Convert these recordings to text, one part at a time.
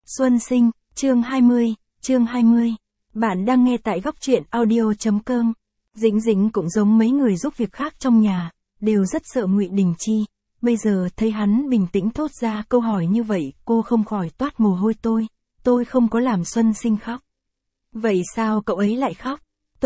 Xuân Sinh, chương 20. Bạn đang nghe tại góc truyện audio.com. Dĩnh Dĩnh cũng giống mấy người giúp việc khác trong nhà, đều rất sợ Ngụy Đình Chi. Bây giờ thấy hắn bình tĩnh thốt ra câu hỏi như vậy, cô không khỏi toát mồ hôi. Tôi không có làm Xuân Sinh khóc. Vậy sao cậu ấy lại khóc?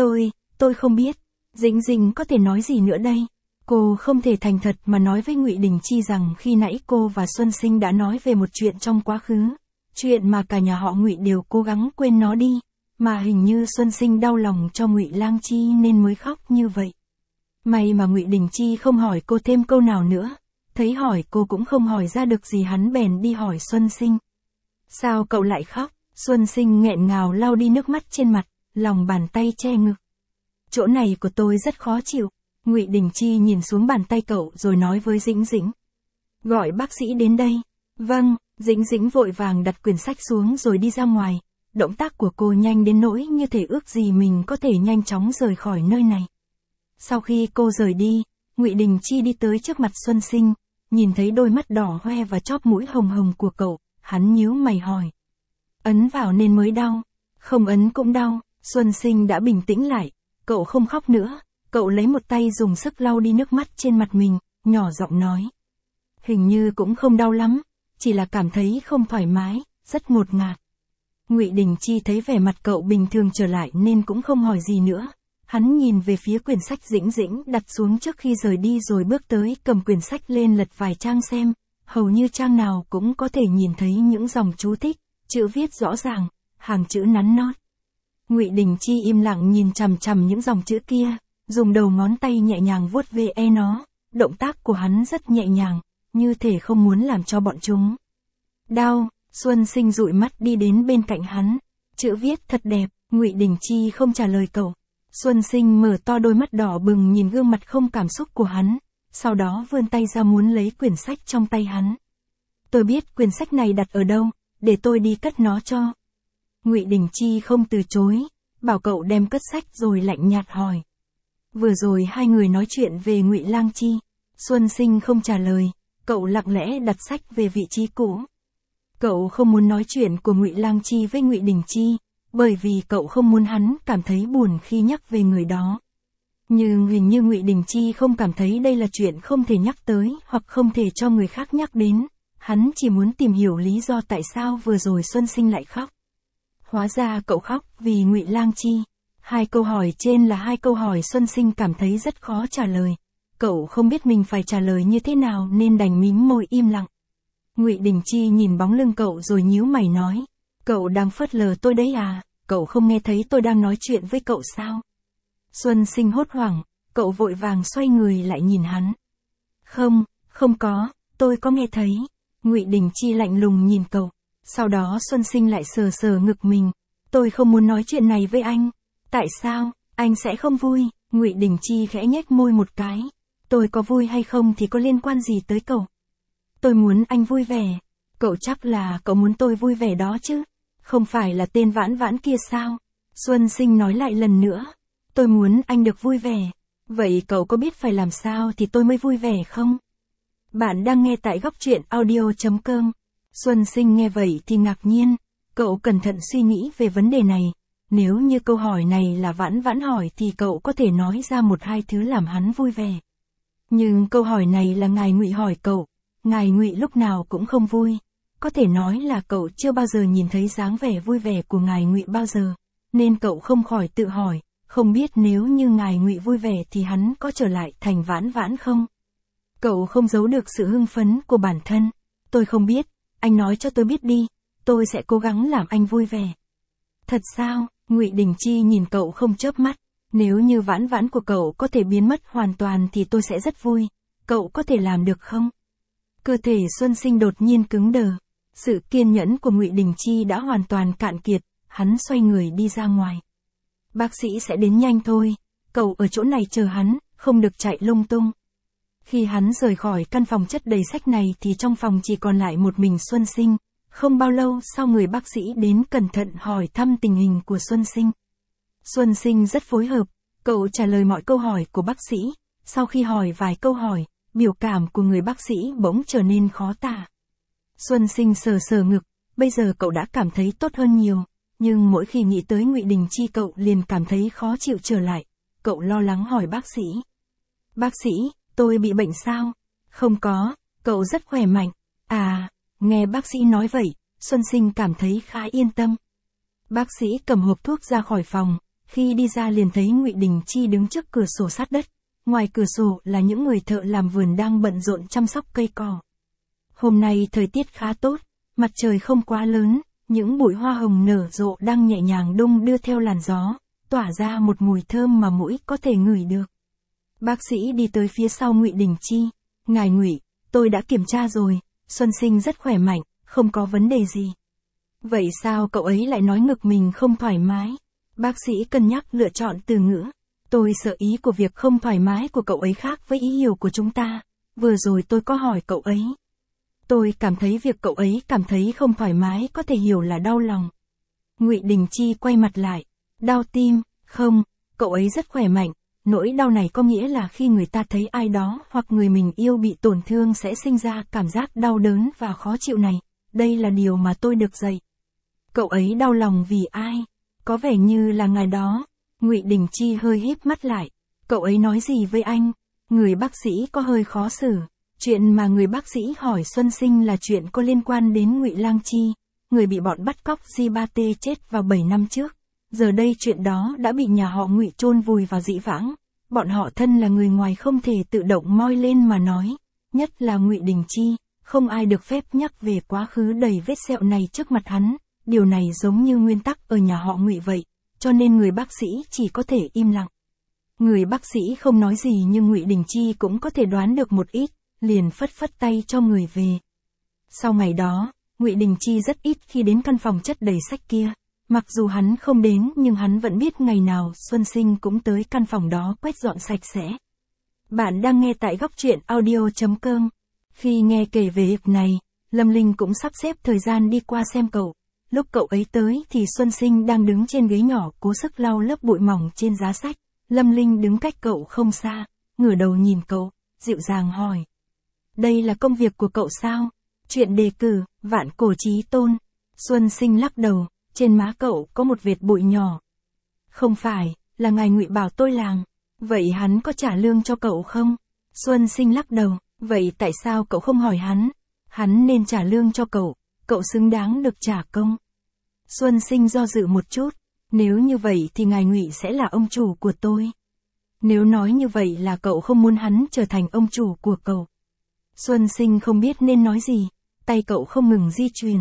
Tôi không biết. Dĩnh Dĩnh có thể nói gì nữa đây? Cô không thể thành thật mà nói với Ngụy Đình Chi rằng khi nãy cô và Xuân Sinh đã nói về một chuyện trong quá khứ. Chuyện mà cả nhà họ Ngụy đều cố gắng quên nó đi, mà hình như Xuân Sinh đau lòng cho Ngụy Lang Chi nên mới khóc như vậy. May mà Ngụy Đình Chi không hỏi cô thêm câu nào nữa, thấy hỏi cô cũng không hỏi ra được gì, hắn bèn đi hỏi Xuân Sinh. Sao cậu lại khóc? Xuân Sinh nghẹn ngào lau đi nước mắt trên mặt, lòng bàn tay che ngực. Chỗ này của tôi rất khó chịu. Ngụy Đình Chi nhìn xuống bàn tay cậu rồi nói với Dĩnh Dĩnh. Gọi bác sĩ đến đây. Vâng. Dĩnh Dĩnh vội vàng đặt quyển sách xuống rồi đi ra ngoài. Động tác của cô nhanh đến nỗi như thể ước gì mình có thể nhanh chóng rời khỏi nơi này. Sau khi cô rời đi, Ngụy Đình Chi đi tới trước mặt Xuân Sinh, nhìn thấy đôi mắt đỏ hoe và chóp mũi hồng hồng của cậu, hắn nhíu mày hỏi. Ấn vào nên mới đau, không ấn cũng đau. Xuân Sinh đã bình tĩnh lại, cậu không khóc nữa, cậu lấy một tay dùng sức lau đi nước mắt trên mặt mình, nhỏ giọng nói. Hình như cũng không đau lắm. Chỉ là cảm thấy không thoải mái, rất ngột ngạt. Ngụy Đình Chi thấy vẻ mặt cậu bình thường trở lại nên cũng không hỏi gì nữa. Hắn nhìn về phía quyển sách Dĩnh Dĩnh đặt xuống trước khi rời đi rồi bước tới cầm quyển sách lên lật vài trang xem. Hầu như trang nào cũng có thể nhìn thấy những dòng chú thích, chữ viết rõ ràng, hàng chữ nắn nót. Ngụy Đình Chi im lặng nhìn chằm chằm những dòng chữ kia, dùng đầu ngón tay nhẹ nhàng vuốt ve nó. Động tác của hắn rất nhẹ nhàng, như thể không muốn làm cho bọn chúng đau. Xuân Sinh dụi mắt đi đến bên cạnh hắn. Chữ viết thật đẹp. Ngụy Đình Chi không trả lời cậu. Xuân Sinh mở to đôi mắt đỏ bừng nhìn gương mặt không cảm xúc của hắn, sau đó vươn tay ra muốn lấy quyển sách trong tay hắn. Tôi biết quyển sách này đặt ở đâu, để tôi đi cất nó cho. Ngụy Đình Chi không từ chối, bảo cậu đem cất sách rồi lạnh nhạt hỏi. Vừa rồi hai người nói chuyện về Ngụy Lang Chi. Xuân Sinh không trả lời. Cậu lặng lẽ đặt sách về vị trí cũ. Cậu không muốn nói chuyện của Ngụy Lang Chi với Ngụy Đình Chi, bởi vì cậu không muốn hắn cảm thấy buồn khi nhắc về người đó. Nhưng hình như Ngụy Đình Chi không cảm thấy đây là chuyện không thể nhắc tới hoặc không thể cho người khác nhắc đến. Hắn chỉ muốn tìm hiểu lý do tại sao vừa rồi Xuân Sinh lại khóc. Hóa ra cậu khóc vì Ngụy Lang Chi. Hai câu hỏi trên là hai câu hỏi Xuân Sinh cảm thấy rất khó trả lời. Cậu không biết mình phải trả lời như thế nào nên đành mím môi im lặng. Ngụy Đình Chi nhìn bóng lưng cậu rồi nhíu mày nói. Cậu đang phớt lờ tôi đấy à, cậu không nghe thấy tôi đang nói chuyện với cậu sao? Xuân Sinh hốt hoảng, cậu vội vàng xoay người lại nhìn hắn. Không có, tôi có nghe thấy. Ngụy Đình Chi lạnh lùng nhìn cậu. Sau đó Xuân Sinh lại sờ sờ ngực mình. Tôi không muốn nói chuyện này với anh. Tại sao, anh sẽ không vui? Ngụy Đình Chi khẽ nhếch môi một cái. Tôi có vui hay không thì có liên quan gì tới cậu? Tôi muốn anh vui vẻ. Cậu chắc là cậu muốn tôi vui vẻ đó chứ? Không phải là tên Vãn Vãn kia sao? Xuân Sinh nói lại lần nữa. Tôi muốn anh được vui vẻ. Vậy cậu có biết phải làm sao thì tôi mới vui vẻ không? Bạn đang nghe tại góc truyện audio.com. Xuân Sinh nghe vậy thì ngạc nhiên. Cậu cẩn thận suy nghĩ về vấn đề này. Nếu như câu hỏi này là Vãn Vãn hỏi thì cậu có thể nói ra một hai thứ làm hắn vui vẻ. Nhưng câu hỏi này là Ngài Ngụy hỏi cậu. Ngài Ngụy lúc nào cũng không vui. Có thể nói là cậu chưa bao giờ nhìn thấy dáng vẻ vui vẻ của Ngài Ngụy bao giờ. Nên cậu không khỏi tự hỏi, không biết nếu như Ngài Ngụy vui vẻ thì hắn có trở lại thành Vãn Vãn không? Cậu không giấu được sự hưng phấn của bản thân. Tôi không biết, anh nói cho tôi biết đi, tôi sẽ cố gắng làm anh vui vẻ. Thật sao? Ngụy Đình Chi nhìn cậu không chớp mắt. Nếu như Vãn Vãn của cậu có thể biến mất hoàn toàn thì tôi sẽ rất vui. Cậu có thể làm được không? Cơ thể Xuân Sinh đột nhiên cứng đờ. Sự kiên nhẫn của Ngụy Đình Chi đã hoàn toàn cạn kiệt. Hắn xoay người đi ra ngoài. Bác sĩ sẽ đến nhanh thôi. Cậu ở chỗ này chờ hắn, không được chạy lung tung. Khi hắn rời khỏi căn phòng chất đầy sách này thì trong phòng chỉ còn lại một mình Xuân Sinh. Không bao lâu sau người bác sĩ đến cẩn thận hỏi thăm tình hình của Xuân Sinh. Xuân Sinh rất phối hợp, cậu trả lời mọi câu hỏi của bác sĩ. Sau khi hỏi vài câu hỏi, biểu cảm của người bác sĩ bỗng trở nên khó tả. Xuân Sinh sờ sờ ngực, bây giờ cậu đã cảm thấy tốt hơn nhiều, nhưng mỗi khi nghĩ tới Ngụy Đình Chi cậu liền cảm thấy khó chịu trở lại. Cậu lo lắng hỏi bác sĩ. Bác sĩ, tôi bị bệnh sao? Không có, cậu rất khỏe mạnh. À, nghe bác sĩ nói vậy, Xuân Sinh cảm thấy khá yên tâm. Bác sĩ cầm hộp thuốc ra khỏi phòng, khi đi ra liền thấy Ngụy Đình Chi đứng trước cửa sổ sát đất. Ngoài cửa sổ là những người thợ làm vườn đang bận rộn chăm sóc cây cỏ. Hôm nay thời tiết khá tốt, mặt trời không quá lớn, những bụi hoa hồng nở rộ đang nhẹ nhàng đung đưa theo làn gió, tỏa ra một mùi thơm mà mũi có thể ngửi được. Bác sĩ đi tới phía sau Ngụy Đình Chi. Ngài Ngụy, tôi đã kiểm tra rồi, Xuân Sinh rất khỏe mạnh, không có vấn đề gì. Vậy sao cậu ấy lại nói ngực mình không thoải mái? Bác sĩ cân nhắc lựa chọn từ ngữ. Tôi sợ ý của việc không thoải mái của cậu ấy khác với ý hiểu của chúng ta. Vừa rồi tôi có hỏi cậu ấy. Tôi cảm thấy việc cậu ấy cảm thấy không thoải mái có thể hiểu là đau lòng. Ngụy Đình Chi quay mặt lại. Đau tim, không, cậu ấy rất khỏe mạnh. Nỗi đau này có nghĩa là khi người ta thấy ai đó hoặc người mình yêu bị tổn thương sẽ sinh ra cảm giác đau đớn và khó chịu này. Đây là điều mà tôi được dạy. Cậu ấy đau lòng vì ai? Có vẻ như là ngài đó. Ngụy Đình Chi hơi híp mắt lại. Cậu ấy nói gì với anh? Người bác sĩ có hơi khó xử. Chuyện mà người bác sĩ hỏi Xuân Sinh là chuyện có liên quan đến Ngụy Lang Chi, người bị bọn bắt cóc Di-ba-tê chết vào 7 năm trước. Giờ đây chuyện đó đã bị nhà họ Ngụy chôn vùi vào dĩ vãng. Bọn họ thân là người ngoài không thể tự động moi lên mà nói, nhất là Ngụy Đình Chi, không ai được phép nhắc về quá khứ đầy vết sẹo này trước mặt hắn. Điều này giống như nguyên tắc ở nhà họ Ngụy vậy, cho nên người bác sĩ chỉ có thể im lặng. Người bác sĩ không nói gì nhưng Ngụy Đình Chi cũng có thể đoán được một ít, liền phất phất tay cho người về. Sau ngày đó, Ngụy Đình Chi rất ít khi đến căn phòng chất đầy sách kia. Mặc dù hắn không đến nhưng hắn vẫn biết ngày nào Xuân Sinh cũng tới căn phòng đó quét dọn sạch sẽ. Bạn đang nghe tại góc truyện audio.com. Khi nghe kể về việc này, Lâm Linh cũng sắp xếp thời gian đi qua xem cậu. Lúc cậu ấy tới thì Xuân Sinh đang đứng trên ghế nhỏ cố sức lau lớp bụi mỏng trên giá sách. Lâm Linh đứng cách cậu không xa, ngửa đầu nhìn cậu, dịu dàng hỏi. Đây là công việc của cậu sao? Chuyện đề cử, Vạn Cổ Chí Tôn. Xuân Sinh lắc đầu, trên má cậu có một vệt bụi nhỏ. Không phải, là ngài Ngụy bảo tôi làm. Vậy hắn có trả lương cho cậu không? Xuân Sinh lắc đầu, vậy tại sao cậu không hỏi hắn? Hắn nên trả lương cho cậu xứng đáng được trả công. Xuân Sinh do dự một chút, nếu như vậy thì ngài Ngụy sẽ là ông chủ của tôi. Nếu nói như vậy là cậu không muốn hắn trở thành ông chủ của cậu. Xuân Sinh không biết nên nói gì, tay cậu không ngừng di chuyển.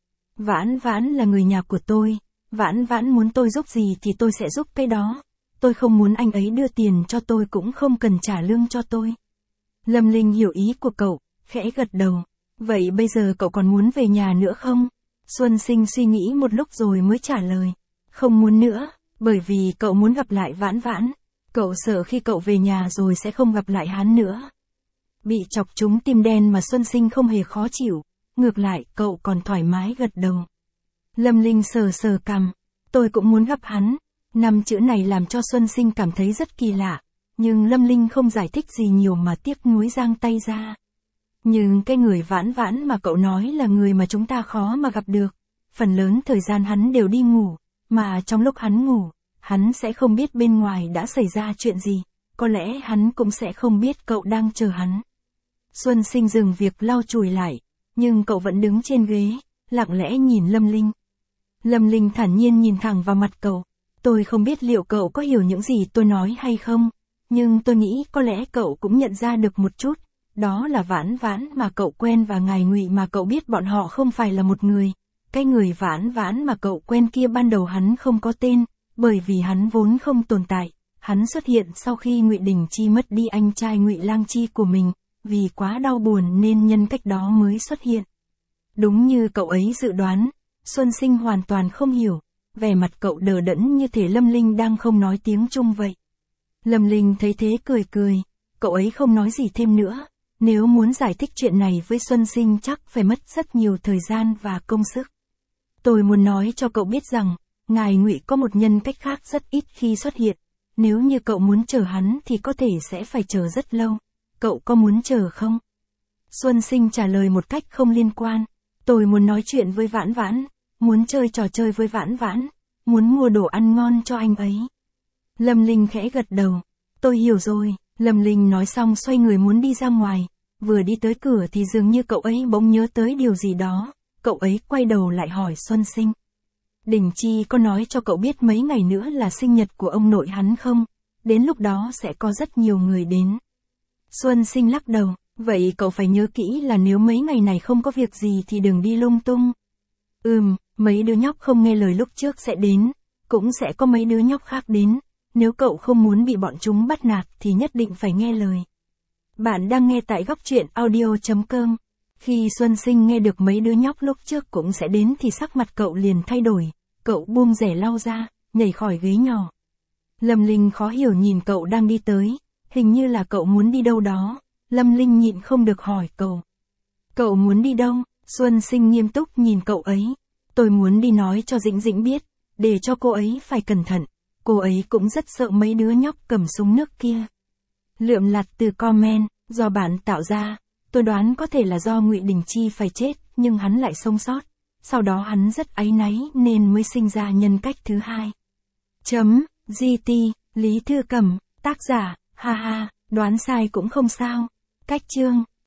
Vãn Vãn là người nhà của tôi, Vãn Vãn muốn tôi giúp gì thì tôi sẽ giúp cái đó. Tôi không muốn anh ấy đưa tiền cho tôi cũng không cần trả lương cho tôi. Lâm Linh hiểu ý của cậu, khẽ gật đầu. Vậy bây giờ cậu còn muốn về nhà nữa không? Xuân Sinh suy nghĩ một lúc rồi mới trả lời. Không muốn nữa, bởi vì cậu muốn gặp lại Vãn Vãn. Cậu sợ khi cậu về nhà rồi sẽ không gặp lại hắn nữa. Bị chọc trúng tim đen mà Xuân Sinh không hề khó chịu. Ngược lại, cậu còn thoải mái gật đầu. Lâm Linh sờ sờ cằm. Tôi cũng muốn gặp hắn. 5 chữ này làm cho Xuân Sinh cảm thấy rất kỳ lạ. Nhưng Lâm Linh không giải thích gì nhiều mà tiếc nuối giang tay ra. Nhưng cái người Vãn Vãn mà cậu nói là người mà chúng ta khó mà gặp được. Phần lớn thời gian hắn đều đi ngủ. Mà trong lúc hắn ngủ, hắn sẽ không biết bên ngoài đã xảy ra chuyện gì. Có lẽ hắn cũng sẽ không biết cậu đang chờ hắn. Xuân Sinh dừng việc lau chùi lại. Nhưng cậu vẫn đứng trên ghế, lặng lẽ nhìn Lâm Linh. Lâm Linh thản nhiên nhìn thẳng vào mặt cậu. Tôi không biết liệu cậu có hiểu những gì tôi nói hay không, nhưng tôi nghĩ có lẽ cậu cũng nhận ra được một chút. Đó là Vãn Vãn mà cậu quen và ngài Ngụy mà cậu biết bọn họ không phải là một người. Cái người Vãn Vãn mà cậu quen kia ban đầu hắn không có tên, bởi vì hắn vốn không tồn tại. Hắn xuất hiện sau khi Ngụy Đình Chi mất đi anh trai Ngụy Lang Chi của mình. Vì quá đau buồn nên nhân cách đó mới xuất hiện. Đúng như cậu ấy dự đoán, Xuân Sinh hoàn toàn không hiểu, vẻ mặt cậu đờ đẫn như thể Lâm Linh đang không nói tiếng Trung vậy. Lâm Linh thấy thế cười cười, cậu ấy không nói gì thêm nữa, nếu muốn giải thích chuyện này với Xuân Sinh chắc phải mất rất nhiều thời gian và công sức. Tôi muốn nói cho cậu biết rằng, ngài Ngụy có một nhân cách khác rất ít khi xuất hiện, nếu như cậu muốn chờ hắn thì có thể sẽ phải chờ rất lâu. Cậu có muốn chờ không? Xuân Sinh trả lời một cách không liên quan. Tôi muốn nói chuyện với Vãn Vãn, muốn chơi trò chơi với Vãn Vãn, muốn mua đồ ăn ngon cho anh ấy. Lâm Linh khẽ gật đầu. Tôi hiểu rồi, Lâm Linh nói xong xoay người muốn đi ra ngoài. Vừa đi tới cửa thì dường như cậu ấy bỗng nhớ tới điều gì đó. Cậu ấy quay đầu lại hỏi Xuân Sinh. Đình Chi có nói cho cậu biết mấy ngày nữa là sinh nhật của ông nội hắn không? Đến lúc đó sẽ có rất nhiều người đến. Xuân Sinh lắc đầu. Vậy cậu phải nhớ kỹ là nếu mấy ngày này không có việc gì thì đừng đi lung tung. Mấy đứa nhóc không nghe lời lúc trước sẽ đến. Cũng sẽ có mấy đứa nhóc khác đến. Nếu cậu không muốn bị bọn chúng bắt nạt thì nhất định phải nghe lời. Bạn đang nghe tại góc truyện audio.com. Khi Xuân Sinh nghe được mấy đứa nhóc lúc trước cũng sẽ đến thì sắc mặt cậu liền thay đổi. Cậu buông rẻ lau ra, nhảy khỏi ghế nhỏ. Lâm Linh khó hiểu nhìn cậu đang đi tới. Hình như là cậu muốn đi đâu đó. Lâm Linh nhịn không được hỏi cậu. Cậu muốn đi đâu? Xuân Sinh nghiêm túc nhìn cậu ấy. Tôi muốn đi nói cho Dĩnh Dĩnh biết, để cho cô ấy phải cẩn thận. Cô ấy cũng rất sợ mấy đứa nhóc cầm súng nước kia. Lượm lặt từ comment, do bạn tạo ra. Tôi đoán có thể là do Ngụy Đình Chi phải chết, nhưng hắn lại sống sót. Sau đó hắn rất áy náy nên mới sinh ra nhân cách thứ hai. GT, Lý Thư Cẩm, tác giả, ha ha, đoán sai cũng không sao. Cách chương.